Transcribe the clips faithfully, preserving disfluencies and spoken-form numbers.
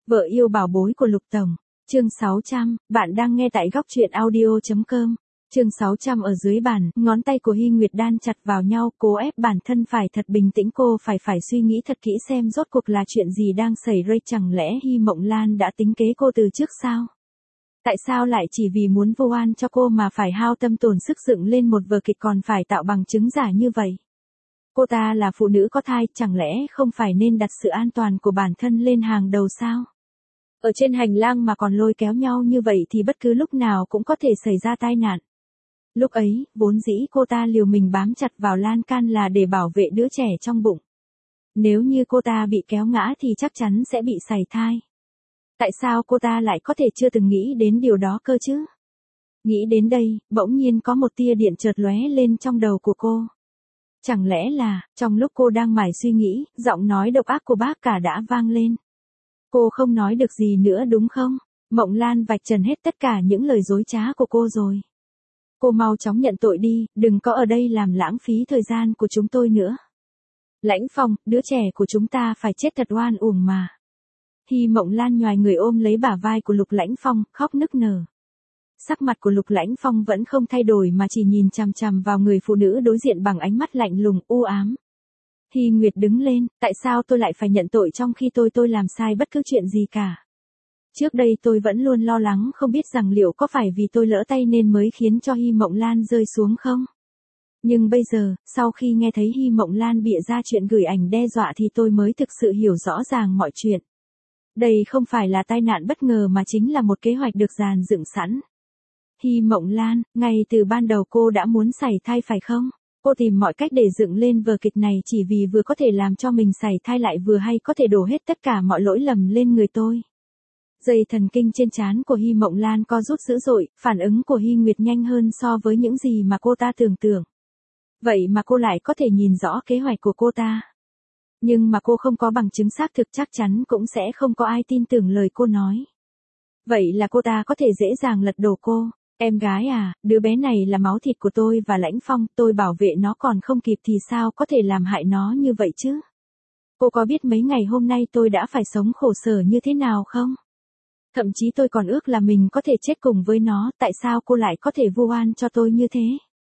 Vợ yêu bảo bối của Lục Tổng. Chương sáu trăm, bạn đang nghe tại góc truyện audio chấm com. Chương sáu trăm ở dưới bàn, ngón tay của Hy Nguyệt đan chặt vào nhau, cố ép bản thân phải thật bình tĩnh, cô phải phải suy nghĩ thật kỹ xem rốt cuộc là chuyện gì đang xảy ra, chẳng lẽ Hy Mộng Lan đã tính kế cô từ trước sao? Tại sao lại chỉ vì muốn vô oan cho cô mà phải hao tâm tổn sức dựng lên một vở kịch còn phải tạo bằng chứng giả như vậy? Cô ta là phụ nữ có thai, chẳng lẽ không phải nên đặt sự an toàn của bản thân lên hàng đầu sao? Ở trên hành lang mà còn lôi kéo nhau như vậy thì bất cứ lúc nào cũng có thể xảy ra tai nạn. Lúc ấy, vốn dĩ cô ta liều mình bám chặt vào lan can là để bảo vệ đứa trẻ trong bụng. Nếu như cô ta bị kéo ngã thì chắc chắn sẽ bị sảy thai. Tại sao cô ta lại có thể chưa từng nghĩ đến điều đó cơ chứ? Nghĩ đến đây, bỗng nhiên có một tia điện chợt lóe lên trong đầu của cô. Chẳng lẽ là, trong lúc cô đang mải suy nghĩ, giọng nói độc ác của bác cả đã vang lên. Cô không nói được gì nữa đúng không? Mộng Lan vạch trần hết tất cả những lời dối trá của cô rồi. Cô mau chóng nhận tội đi, đừng có ở đây làm lãng phí thời gian của chúng tôi nữa. Lãnh Phong, đứa trẻ của chúng ta phải chết thật oan uổng mà. Hy Mộng Lan nhoài người ôm lấy bả vai của Lục Lãnh Phong, khóc nức nở. Sắc mặt của Lục Lãnh Phong vẫn không thay đổi mà chỉ nhìn chằm chằm vào người phụ nữ đối diện bằng ánh mắt lạnh lùng, u ám. Hy Nguyệt đứng lên, tại sao tôi lại phải nhận tội trong khi tôi tôi làm sai bất cứ chuyện gì cả? Trước đây tôi vẫn luôn lo lắng không biết rằng liệu có phải vì tôi lỡ tay nên mới khiến cho Hy Mộng Lan rơi xuống không? Nhưng bây giờ, sau khi nghe thấy Hy Mộng Lan bịa ra chuyện gửi ảnh đe dọa thì tôi mới thực sự hiểu rõ ràng mọi chuyện. Đây không phải là tai nạn bất ngờ mà chính là một kế hoạch được dàn dựng sẵn. Hy Mộng Lan, ngay từ ban đầu cô đã muốn sảy thai phải không? Cô tìm mọi cách để dựng lên vở kịch này chỉ vì vừa có thể làm cho mình sảy thai lại vừa hay có thể đổ hết tất cả mọi lỗi lầm lên người tôi. Dây thần kinh trên trán của Hy Mộng Lan co rút dữ dội, phản ứng của Hy Nguyệt nhanh hơn so với những gì mà cô ta tưởng tượng. Vậy mà cô lại có thể nhìn rõ kế hoạch của cô ta. Nhưng mà cô không có bằng chứng xác thực, chắc chắn cũng sẽ không có ai tin tưởng lời cô nói. Vậy là cô ta có thể dễ dàng lật đổ cô. Em gái à, đứa bé này là máu thịt của tôi và Lãnh Phong, tôi bảo vệ nó còn không kịp thì sao có thể làm hại nó như vậy chứ? Cô có biết mấy ngày hôm nay tôi đã phải sống khổ sở như thế nào không? Thậm chí tôi còn ước là mình có thể chết cùng với nó, tại sao cô lại có thể vu oan cho tôi như thế?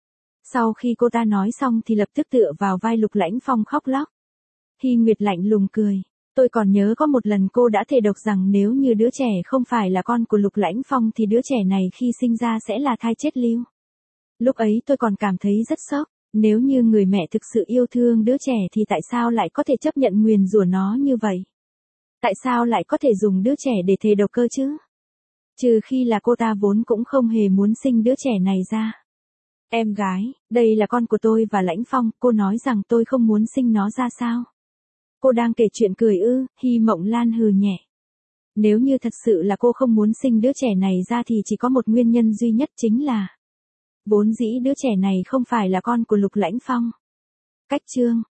Sau khi cô ta nói xong thì lập tức tựa vào vai Lục Lãnh Phong khóc lóc. Hy Nguyệt lạnh lùng cười. Tôi còn nhớ có một lần cô đã thề độc rằng nếu như đứa trẻ không phải là con của Lục Lãnh Phong thì đứa trẻ này khi sinh ra sẽ là thai chết lưu. Lúc ấy tôi còn cảm thấy rất sốc, nếu như người mẹ thực sự yêu thương đứa trẻ thì tại sao lại có thể chấp nhận nguyền rủa nó như vậy? Tại sao lại có thể dùng đứa trẻ để thề độc cơ chứ? Trừ khi là cô ta vốn cũng không hề muốn sinh đứa trẻ này ra. Em gái, đây là con của tôi và Lãnh Phong, cô nói rằng tôi không muốn sinh nó ra sao? Cô đang kể chuyện cười ư? Hy Mộng Lan hừ nhẹ. Nếu như thật sự là cô không muốn sinh đứa trẻ này ra thì chỉ có một nguyên nhân duy nhất, chính là vốn dĩ đứa trẻ này không phải là con của Lục Lãnh Phong. Cách chương